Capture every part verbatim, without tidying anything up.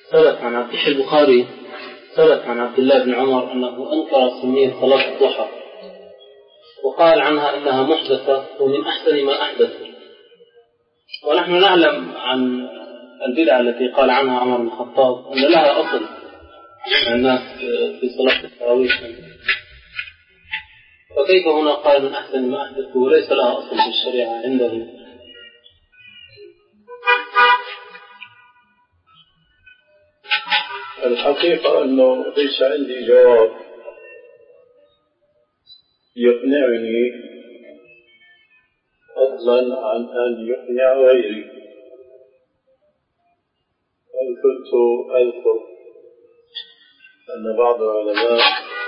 ثبت عن عبد البخاري ثبت عن عبد الله بن عمر أنه أنكر سنية صلاة الضحى وقال عنها أنها محدثة ومن أحسن ما أحدث. ونحن نعلم عن البدعة التي قال عنها عمر بن الخطاب أن لها أصل الناس في صلاة التراويح، فكيف هنا قال من أحسن ما أحدث وليس لها أصل في الشريعة عنده؟ الحقيقة أنه ليس عندي جواب يقنعني فضلا عن أن يقنع غيري. بل كنت أذكر أن بعض العلماء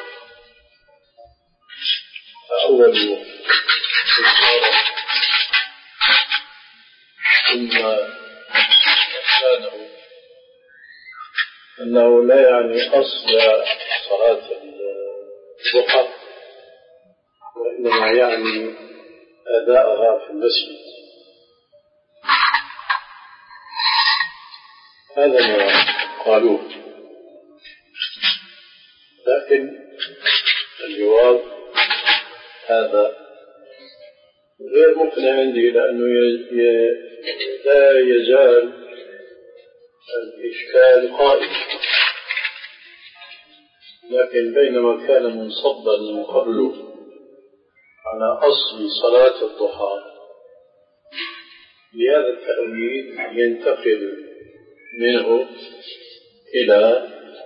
تأولوا ثم كانوا أنه لا يعني أصل صلاة الضحى وإنما يعني أداءها في المسجد. هذا ما قالوه، لكن الجواب هذا غير مقنع عندي، لأنه لا يزال الإشكال قائم. لكن بينما كان منصبا من قبل على أصل صلاة الضحى بهذا التأويل ينتقل منه إلى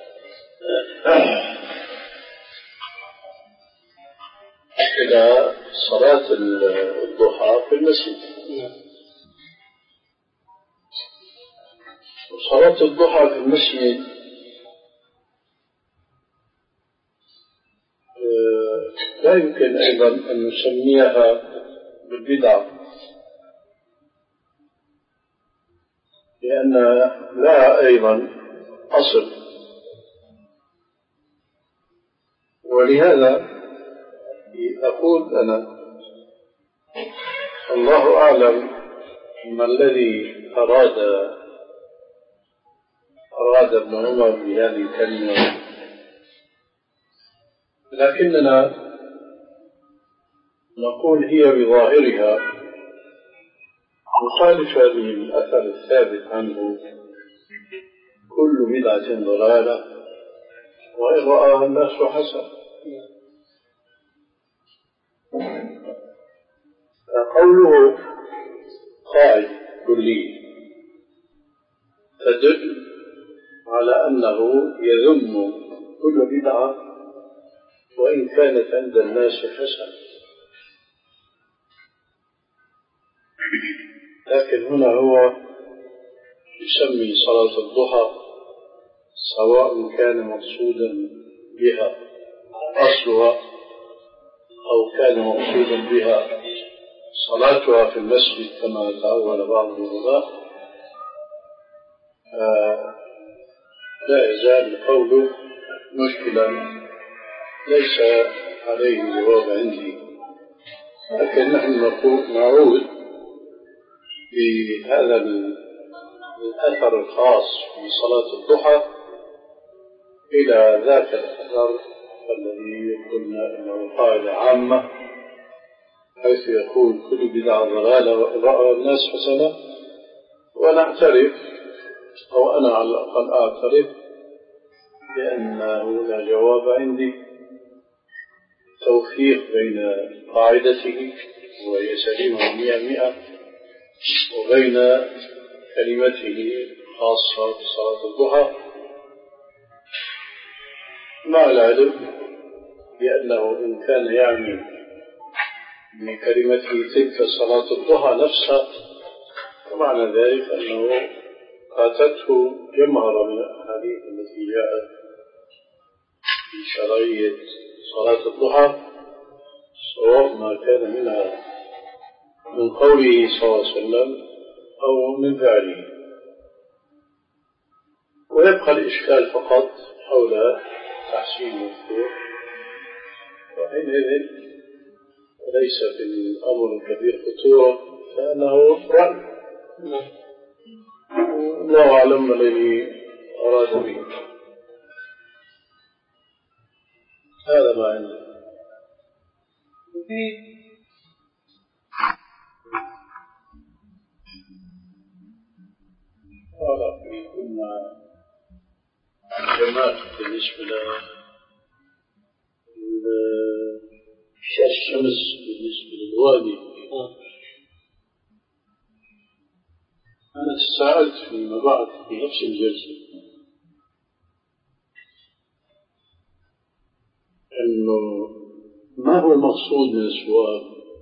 إلى صلاة الضحى في المسجد. صلاة الضحى في المسجد لا يمكن أيضا أن نسميها بالبدعة، لأن لها أيضا أصل. ولهذا أقول أنا الله أعلم ما الذي أراد أراد ابن عمر بهذه الكلمة، لكننا نقول هي بظاهرها مخالفة للأثر الثابت عنه: كل بدعة ضلالة وإن رآها الناس حسنة. قوله قاعدة كلية تدل على أنه يذم كل بدعة وإن كانت عند الناس حسنة. لكن هنا هو يسمي صلاة الضحى سواء كان مقصودا بها أصلها أو كان مقصودا بها صلاتها في المسجد كما تأول بعض العلماء، لا يزال قوله مشكلا ليس عليه جواب عندي. لكن نحن نقول نعود بهذا الأثر الخاص في صلاة الضحى إلى ذاك الأثر الذي قلنا إنه قاعدة عامة، حيث يقول كل بدعة ضلالة وإن رأى الناس حسنة. ونعترف، أو أنا على الأقل أعترف، بأنه لا جواب عندي توفيق بين قاعدته وهي سليمة مئة مئة وبين كلمته خاصة بصلاة الضحى، مع العلم بأنه إن كان يعني من كلمته تلك صلاة الضحى نفسها، ومعنى ذلك أنه فاتته جمهرة من الأحاديث التي جاءت في شرعية صلاة الضحى، سواء ما كان منها من قوله صلى الله عليه وسلم أو من فعله. ويبقى الإشكال فقط حول تحسين المذكور، وحينئذ ليس في الأمر الكبير خطورة، فأنه رأي الله أعلم الذي أراد به. هذا ما عندي. قال كنا جماعة بالنسبة للشمس بالنسبة للوادي. أنا تساءلت فيما بعد في نفس الجلسة أنه ما هو المقصود من السؤال.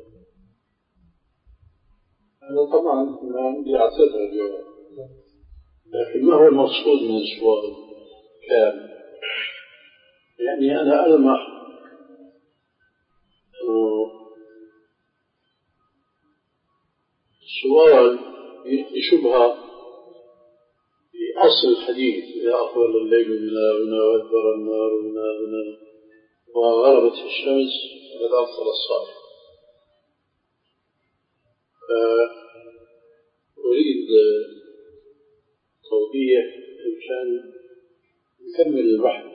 أنا طبعا ما عندي أعتذر اليوم، لكن ما هو المقصود من السؤال كان يعني أنا ألمح أنه السؤال يلقي شبهة في أصل الحديث: إذا أقبل الليل من هنا وأدبر النار من هنا وغربت الشمس فقد أفطر الصائم. فأريد توضيح عشان نكمل البحث